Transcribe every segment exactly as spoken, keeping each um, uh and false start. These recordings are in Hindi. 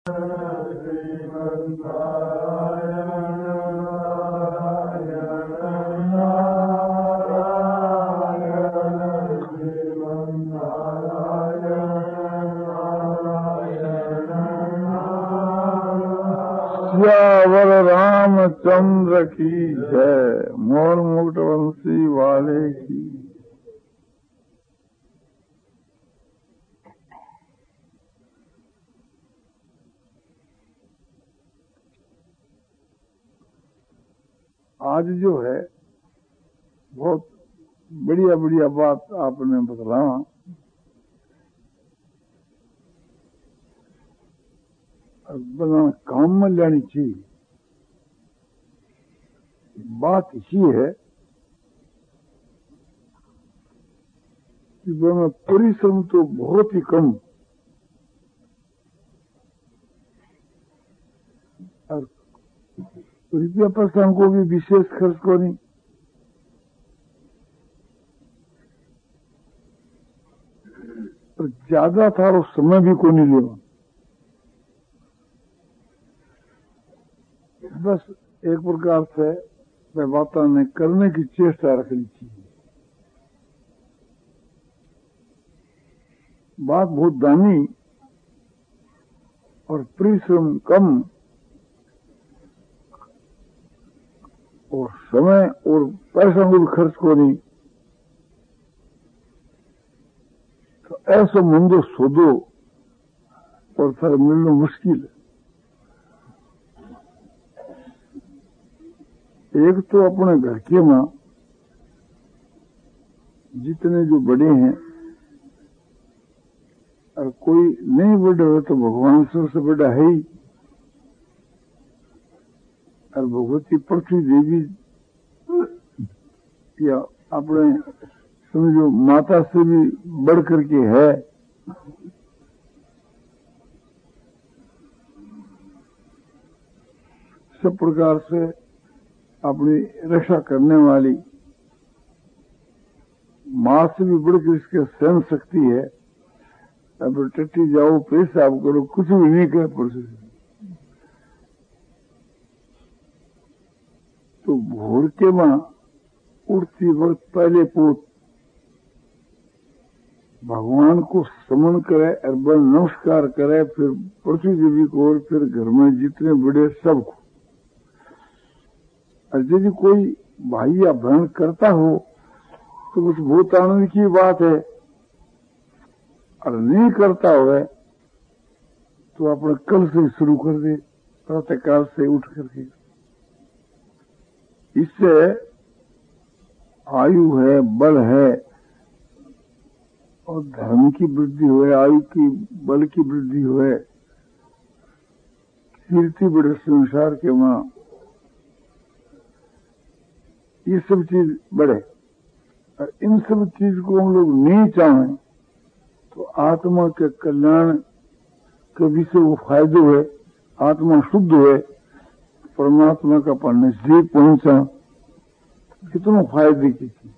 सियावर रामचंद्र की जय, मोर मुकुट वंशी वाले की। आज जो है बहुत बढ़िया बढ़िया बात आपने बतलाया। बना काम में लेनी चाहिए। बात इसी है कि मैं परिश्रम तो बहुत ही कम और रुपया पैसा को भी विशेष खर्च को नहीं, और ज्यादा था और समय भी को नहीं लेवा। बस एक प्रकार से वह बातें ने करने की चेष्टा रखनी चाहिए। बात बहुत दानी और परिश्रम कम और समय और पैसा को भी खर्च को नहीं, तो ऐसा मंदो सोदो और फिर मिलना मुश्किल है। एक तो अपने घर के मां जितने जो बड़े हैं, और कोई नहीं बड़े हो तो भगवान सबसे बड़ा है ही, और भगवती पृथ्वी देवी या अपने समझो माता से भी बढ़ करके है। सब प्रकार से अपनी रक्षा करने वाली मां से भी बढ़कर इसके सहन शक्ति है। अब टट्टी जाओ, पेशाब करो, कुछ भी नहीं कर पड़ सकते। तो भोर के मां उठती वक्त पहले पूत भगवान को समन करे, अर्बन नमस्कार करे, फिर पृथ्वी देवी को और फिर घर में जितने बड़े सबको। और यदि कोई भाई या बहन करता हो तो कुछ बहुत आनंद की बात है, और नहीं करता हो तो अपने कल से शुरू कर दे, प्रातःकाल से उठ करके। इससे आयु है, बल है, और धर्म की वृद्धि हुए, आयु की बल की वृद्धि हुए, कीर्ति बड़े संसार के मां, ये सब चीज बढ़े। और इन सब चीज को हम लोग नहीं चाहें तो आत्मा के कल्याण के विषय वो फायदे हुए, आत्मा शुद्ध हुए, परमात्मा का पर नजदीक पहुंचा, कितनों फायदे की चीज।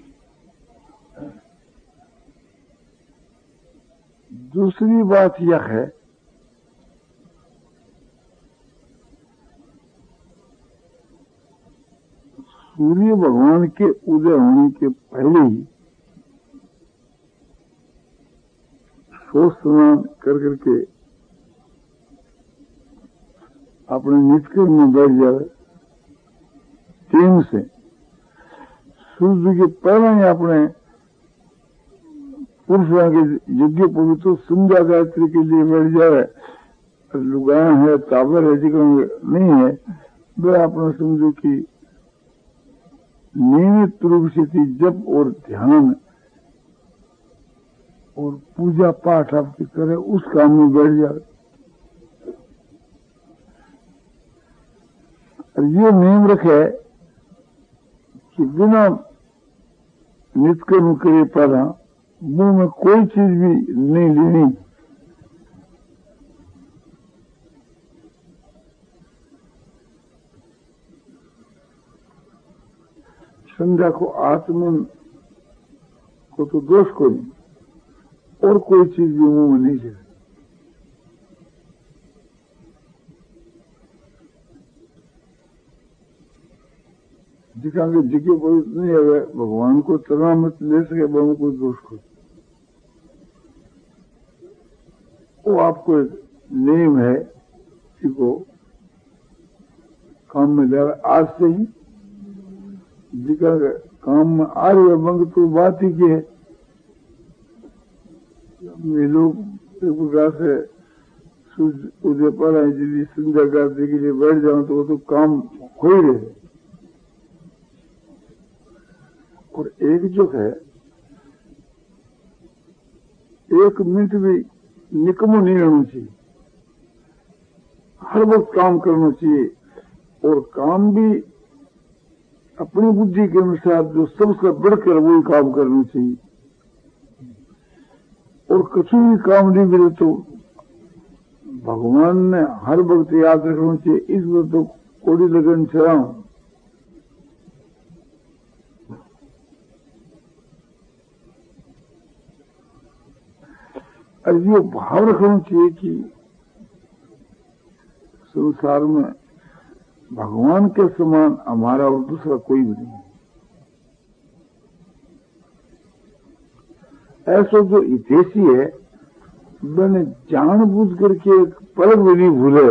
दूसरी बात यह है सूर्य भगवान के उदय होने के पहले ही सोच स्नान कर करके अपने नित्य में बैठ जाए। टीम से सूर्य के पहले ही अपने पुरुषों के यज्ञ पवित्र संध्या गायत्री के लिए बैठ जाए। लुगाया है, ताबर है, जिक्र नहीं है, वे अपना समझो कि नियमित रूप से जप और ध्यान और पूजा पाठ आपकी करे, उस काम में बैठ जाए। और ये नियम रखे कि बिना नित्य करे पहला मुंह में कोई चीज भी नहीं लेनी। संध्या को आत्मन को तो दोष को नहीं, और कोई चीज भी मुंह में नहीं जाए। जिका के जिके पवित्र नहीं है भगवान को चरणा मत ले सके बहु कोई दोष को वो आपको एक नियम है जिसको काम में ले आज से ही जिका काम में आ रही है मंग तो बात ही की है। ये लोग एक प्रकार से सूर्य उदय पर आए यदि संध्या करने के लिए बैठ जाओ तो वो तो काम हो ही रहे। और एक जो है एक मिनट भी निकमो नहीं रहना चाहिए, हर वक्त काम करना चाहिए और काम भी अपनी बुद्धि के अनुसार जो सबसे बढ़कर वही काम करना चाहिए। और कछु भी काम नहीं मिले तो भगवान ने हर वक्त याद रखना चाहिए, इस वक्त तो कोड़ी लगन चलाऊं। और ये भाव रखना चाहिए कि संसार में भगवान के समान हमारा और दूसरा कोई भी नहीं। ऐसा जो हितैषी है मैंने जानबूझ करके एक पलक भी नहीं भूले।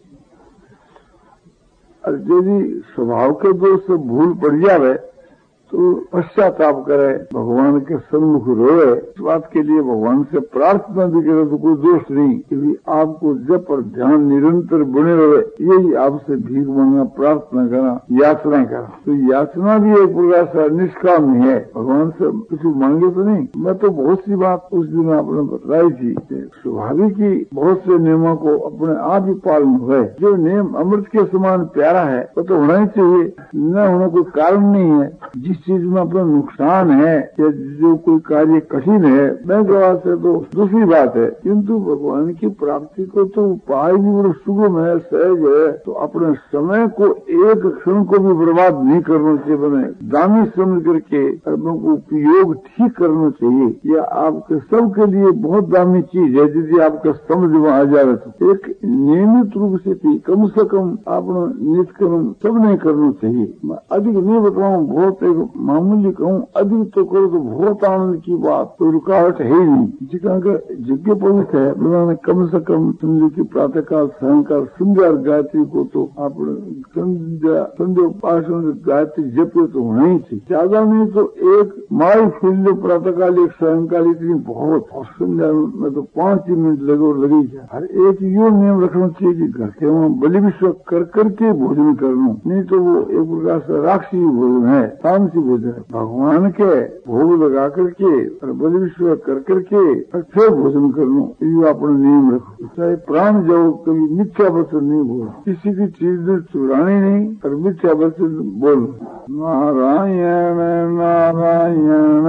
और यदि स्वभाव के दोष से भूल पड़ जावे तो पश्चाताप करे, भगवान के सन्मुख रोए, इस बात के लिए भगवान से प्रार्थना भी करे तो कोई दोष नहीं। क्योंकि आपको जब पर ध्यान निरंतर बने रहे यही आपसे भीख मांगना, प्रार्थना करना, याचना करना। तो याचना भी एक प्रकार से निष्काम नहीं है, भगवान से कुछ मांगे तो नहीं। मैं तो बहुत सी बात उस दिन आपने बताई थी, स्वाभाविक ही बहुत से नियमों को अपने आप ही पालन हुए। जो नियम अमृत के समान प्यारा है वो तो होना ही चाहिए, न होना कोई कारण नहीं है। जिस चीज में अपना नुकसान है या जो कोई कार्य कठिन है मैं गवा से तो दूसरी बात है, किंतु भगवान की प्राप्ति को तो उपाय भी बड़ा सुगम है, सहज है। तो अपने समय को एक क्षण को भी बर्बाद नहीं करना चाहिए, बने दामी समझ करके कर्मों को उपयोग ठीक करना चाहिए। यह आपके सबके लिए बहुत दामी चीज है। यदि आपका समझ में आ जाए तो एक नियमित रूप से भी कम से कम अपना नित्य कर्म सब नहीं करना चाहिए। मैं अधिक नहीं बताऊं, बहुत एक मामूली कहूँ, अधिक तो करो तो बहुत आनंद की बात, कोई रुकावट है ही नहीं। जिका यज्ञ पवित्र है उन्होंने कम से कम संध्या की प्रातःकाल सायंकाल संध्या गायत्री को तो आप संध्या संध्या उपासना गायत्री जप तो होना ही चाहिए। ज्यादा नहीं तो एक माई फूल प्रातःकाल एक सायंकाल इतनी बहुत, और संध्या में तो पांच ही मिनट लगे और लगे जाए। हर एक यो नियम रखना चाहिए कि घर के वहाँ बलि विश्व कर करके भोजन करना, नहीं तो वो एक प्रकार से राक्षसी भोजन है, तामसी भोजन है। भगवान के भोग लगा करके और बलि विश्व कर करके और फिर भोजन करना, ये अपना नियम रखो। चाहे प्राण जाओ कभी मिथ्या वचन नहीं बोलो, किसी की चीज चुरानी नहीं और मिथ्या वचन बोलो। नारायण नारायण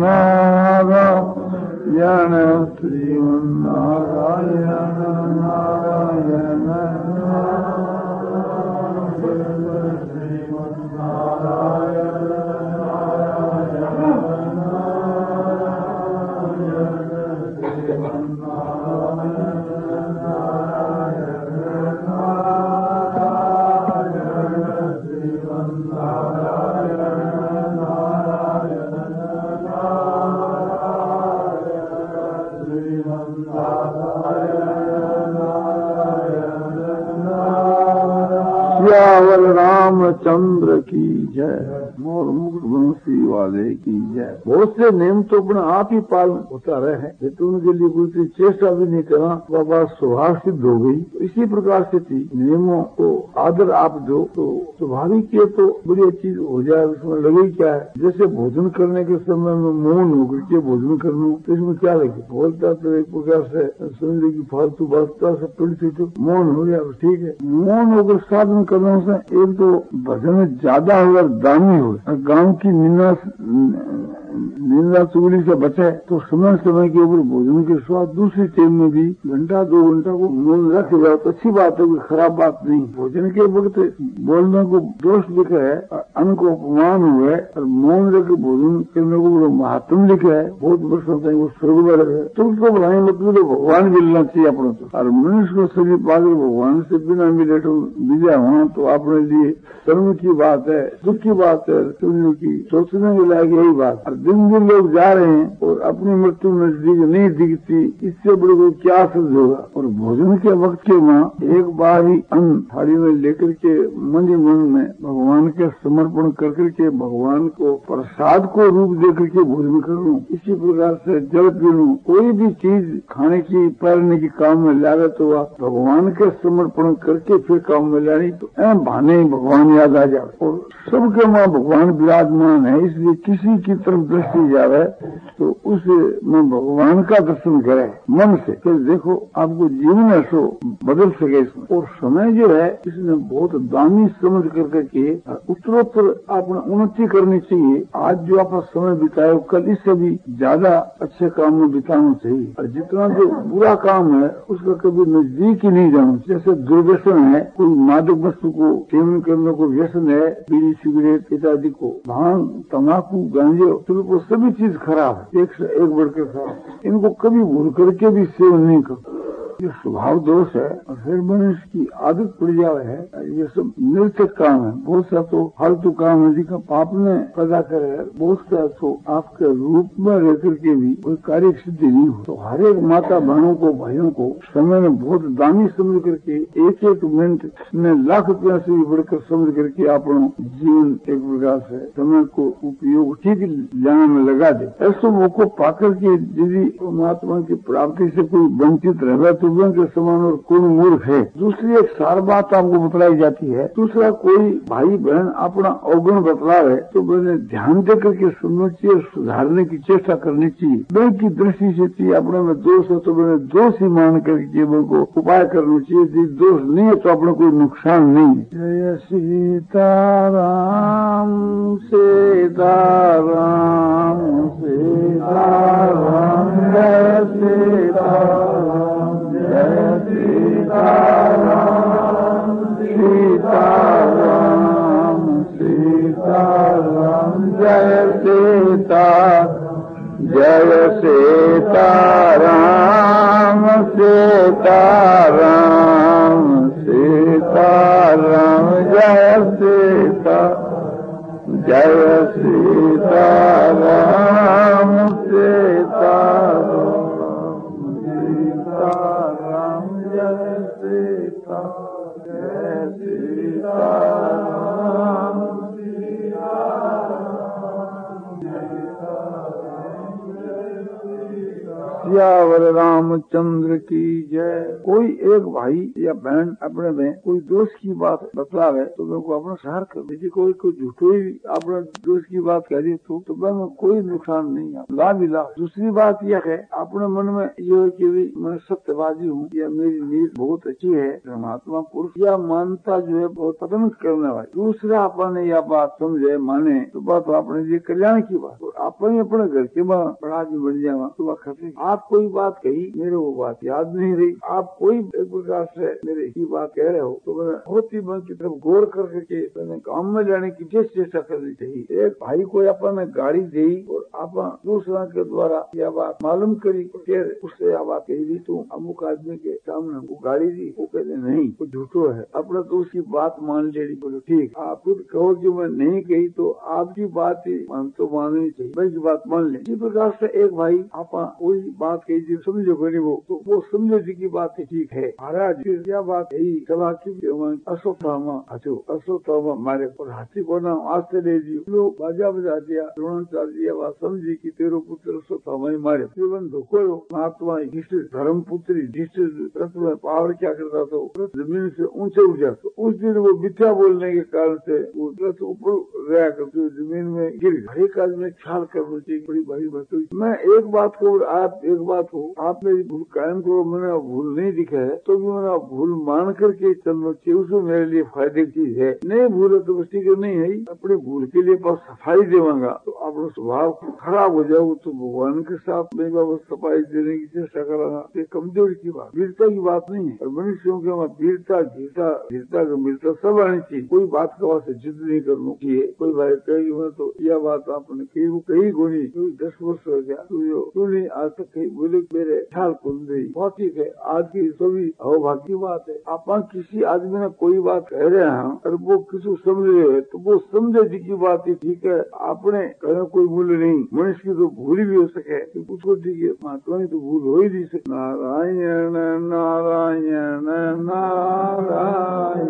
नारायण श्रीमन नारायण नारायण सियावर रामचंद्र की जय, मोर मुकुट बंसी वाले की जय। बहुत से नियम तो अपने आप ही पालन होता रहे हैं, लेकिन उनके लिए कोई चेष्टा भी नहीं करना, बाबा स्वभाव सिद्ध हो गई। तो इसी प्रकार से थी नियमों को आदर आप दो तो स्वाभाविक है, तो बड़ी चीज हो जाए। उसमें लगे क्या है, जैसे भोजन करने के समय में मौन होकर के भोजन करना, तो इसमें क्या लगे, बोलता तो एक प्रकार से समझे की फालतू बातता से पड़ी तो मौन हो गया, ठीक है। मौन होकर साधन करने से एक तो भजन ज्यादा होगा, दामी हो, गांव की निन्ना निंदा चुगली से बचे तो समय समय के ऊपर भोजन के स्वाद दूसरी टाइम में भी घंटा दो घंटा को मौन रख जाओ तो अच्छी बात है, कोई खराब बात नहीं। भोजन के वक्त बोलने को दोष लिखा है, अन्न को अपमान हुआ है, और मौन रख भोजन करने को बड़ा महात्म लिखा है। बहुत वर्षों तक वो स्वर्ग में रहे तो उसको बढ़ाई मतलब भगवान मिलना चाहिए अपने तो। और मनुष्य को शरीर पाकर भगवान से बिना मिले तो विजय होना तो अपने लिए कर्म की बात है, दुख की बात है, की सोचने के लायक यही बात। और दिन दिन लोग जा रहे हैं और अपनी मृत्यु नजदीक नहीं दिखती, इससे बड़े को क्या सिद्ध होगा। और भोजन के वक्त के माँ एक बार ही अन्न थाली में लेकर के मन ही मन में भगवान के समर्पण कर करके भगवान को प्रसाद को रूप दे करके भोजन कर लूं। इसी प्रकार से जल पी लूं, कोई भी चीज खाने की पैरने की काम में लागे तो वह भगवान के समर्पण करके फिर काम में लानी तो एम भाने भगवान याद आ जाए। और सबके माँ भगवान विराजमान है, इसलिए किसी की तरफ दृष्टि जावे तो उस में भगवान का दर्शन करे मन से। फिर देखो आपको जीवन ऐसो बदल सके इसमें। और समय जो है इसने बहुत दामी समझ कर करके उत्तरोत्तर आपने उन्नति करनी चाहिए। आज जो आप समय बिताए कल इससे भी ज्यादा अच्छे काम में बिताना चाहिए। और जितना जो बुरा काम है उसका कभी नजदीक ही नहीं जाना। जैसे दुर्व्यसन है, कोई मादक वस्तु को सेवन करने को व्यसन है, बीड़ी सिगरेट इत्यादि को, भांग तम्बाकू गांजे तो सभी चीज खराब है, एक से एक बढ़कर खराब। इनको कभी भूल करके भी सेवन नहीं करते। ये स्वभाव दोष है और फिर मनुष्य की आदत पड़ जावे है। ये सब निरर्थक काम है। बहुत सा तो फालतू काम है जिसका पाप ने पैदा करे है। बहुत सा तो आपके रूप में रह करके भी कोई कार्य सिद्धि नहीं हो। तो हर एक माता बहनों को भाइयों को समय में बहुत दानी समझ करके एक एक मिनट में लाख रुपया से भी बढ़कर समझ करके अपना जीवन एक प्रकार से समय को उपयोग ठीक जाने में लगा दे। ऐसे मौको पाकर के यदि परमात्मा की प्राप्ति से कोई वंचित रहे तो के समान और कौन मूर्ख है। दूसरी एक सार बात आपको बतलाई जाती है। दूसरा कोई भाई बहन अपना अवगुण बतला है तो मैंने ध्यान दे करके सुनना चाहिए, सुधारने की चेष्टा करनी चाहिए। बैंक की दृष्टि से चाहिए अपने में दोष है तो मैंने दोष ही मान करके जीवन को उपाय करना चाहिए। यदि दोष नहीं है तो अपना कोई नुकसान नहीं है। जय सीताराम सीताराम सीताराम जय सीताराम जय सीताराम सीताराम सीताराम जय सीता जय सीताराम सीताराम सीताराम जय सीता जय सीताराम सीताराम सीताराम जय सीता जय सीताराम सियावर रामचंद्र की जय। कोई एक भाई या बहन अपने में कोई दोष की बात बतलावे तो मैं को अपना सहार कर दीजिए। कोई कोई झूठो ही अपना दोष की बात कह दी तो, तो मैं कोई नुकसान नहीं है, लाभ ही लाभ। दूसरी बात यह है अपने मन में ये है कि मैं सत्यवादी हूँ या मेरी नीति बहुत अच्छी है, परमात्मा पुरुष या मानता जो है बहुत पसंद करने वाली। दूसरा अपने यह बात समझे माने तो बात अपने लिए कल्याण की बात। और अपने अपने घर के माँ बड़ा आदमी बन जावा तो वह खर्चे। आप कोई बात कही मेरे वो बात याद नहीं रही, आप कोई एक प्रकार से मेरे की बात कह रहे हो तो मैंने बहुत ही मन की तरफ गौर करके मैंने काम में लाने की चेष्टा करनी चाहिए। एक भाई को अपन ने गाड़ी दी और आप दूसरा के द्वारा यह बात मालूम करी फिर उससे यह बात कही दी तो अमुक आदमी के सामने वो गाड़ी दी, वो कहते नहीं वो झूठो है, अपना तो उसकी बात मान लेनी। बोलो ठीक, आप खुद कहो कि मैं नहीं कही तो आपकी बात ही मान तो माननी चाहिए, भाई की बात मान ले। इसी प्रकार से एक भाई आप कोई बात कही जी समझो बनी वो तो वो समझो जी की बात ठीक है। महाराज क्या बात है सभा की अश्वत्थामा हथो अश्वत्थामा मारे और हाथी को नाम आज से ले दी लोग बाजा बजा दिया, द्रोणाचार्य दिया बात समझी की तेरो पुत्र अश्वत्थामा ही मारे। धोखो महात्मा धर्म पुत्री रथ में पावर क्या करता था, जमीन से ऊंचे उठ जाता। उस दिन वो मिथ्या बोलने के कारण से वो रथ ऊपर गया करते जमीन में गिर। हर एक आदमी ख्याल करना चाहिए बड़ी भारी बात। मैं एक बात को आप एक बात हो, आप मेरी भूल कायम करो, मैंने भूल नहीं दिखा है तो भी मैंने भूल मान करके चलना चाहिए, उसमें मेरे लिए फायदे की चीज है। नहीं भूल है तो बस ठीक है, नहीं है अपनी भूल के लिए बस सफाई देवांगा तो अपना स्वभाव खराब हो जाओ तो भगवान के साथ मैं बस सफाई देने की चेष्टा करूंगा। ये कमजोरी की बात, वीरता की बात नहीं है। और मनुष्यों के वहाँ वीरता गीता वीरता गंभीरता सब आनी चाहिए। कोई बात का वहाँ से जिद नहीं करना चाहिए। कोई भाई कही मैं तो यह बात आपने कही वो कही गोनी दस वर्ष हो गया क्यों नहीं आज तक कही बोले मेरे ख्याल को नहीं। बहुत ठीक है, आज की सभी अवभाग्य की बात है। आप किसी आदमी ने कोई बात कह रहे हैं और वो किसी समझ रहे हैं तो वो समझे जी की बात ही ठीक है, आपने कहना कोई मूल्य नहीं। मनुष्य की तो भूल भी हो सके तो उसको ठीक है, महात्मा की तो भूल हो ही नहीं सकती। नारायण नारायण नारायण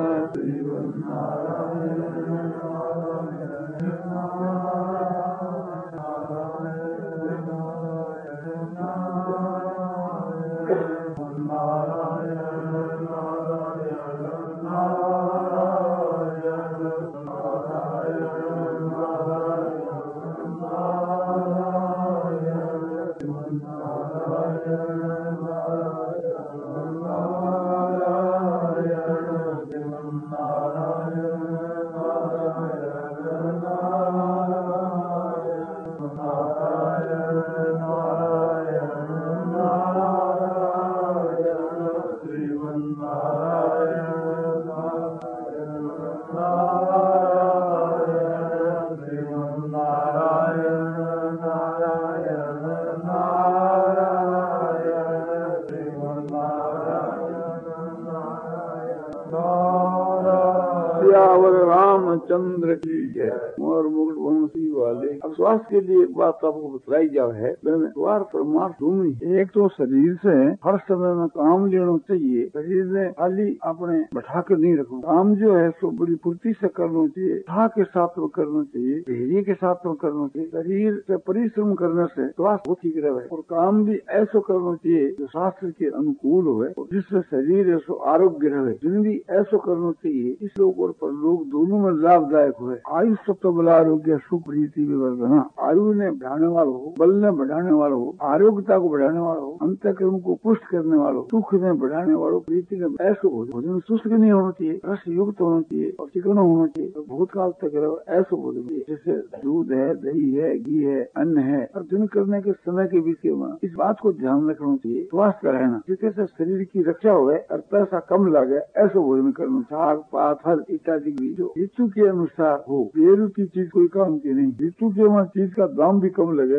रामचंद्र की जय। और मुकुट वंशी वाले। अब स्वास्थ्य के लिए एक बात आपको बताई जा है, द्वार परमार्थ भूमि। एक तो शरीर से हर समय में काम लेना चाहिए, शरीर ने खाली अपने बैठा कर नहीं रखना। काम जो है सो बड़ी फुर्ती से करना चाहिए, उत्साह के साथ में करना चाहिए, धैर्य के साथ में करना चाहिए। शरीर से परिश्रम करने से स्वास्थ्य बहुत ठीक रहे और काम भी ऐसा करना चाहिए जो शास्त्र के अनुकूल हो, जिससे शरीर ऐसा आरोग्य रहे। दिन भी ऐसा करना चाहिए इस लोग और पर लोग दोनों में लाभदायक हुए। आयु सप्त बल आरोग्य सुख प्रीति विवर्धना। आयु ने बढ़ाने वाला हो, बल ने बढ़ाने वाला हो, आरोग्यता को बढ़ाने वाला हो, अंतःकरण को पुष्ट करने वाला हो, सुख ने बढ़ाने वाला हो, प्रीति ने ऐसा भोजन शुष्क नहीं होना चाहिए, रस युक्त होना चाहिए और चिकना होना चाहिए और बहुत काल तक रहे ऐसा भोजन चाहिए। जैसे दूध है, दही है, घी है, अन्न है। और दिन करने के समय के बीच में इस बात को ध्यान रखना चाहिए, स्वास्थ्य का रहना, जिससे शरीर की रक्षा हो और पैसा कम लगे ऐसा भोजन करना। साग पात फल इत्यादि भी जो ऋतु के अनुसार हो, बेरू की चीज कोई काम की नहीं। ऋतु के वहाँ चीज का दाम भी कम लगे।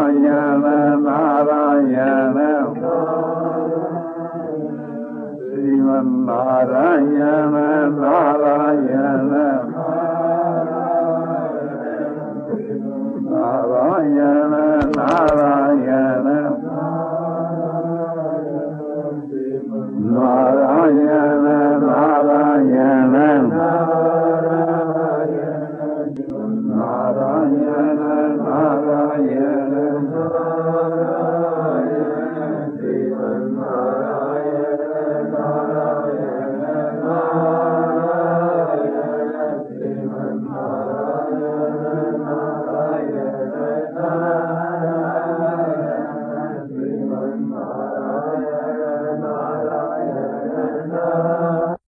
नारायण नारायण श्रीमन नारायण नारायण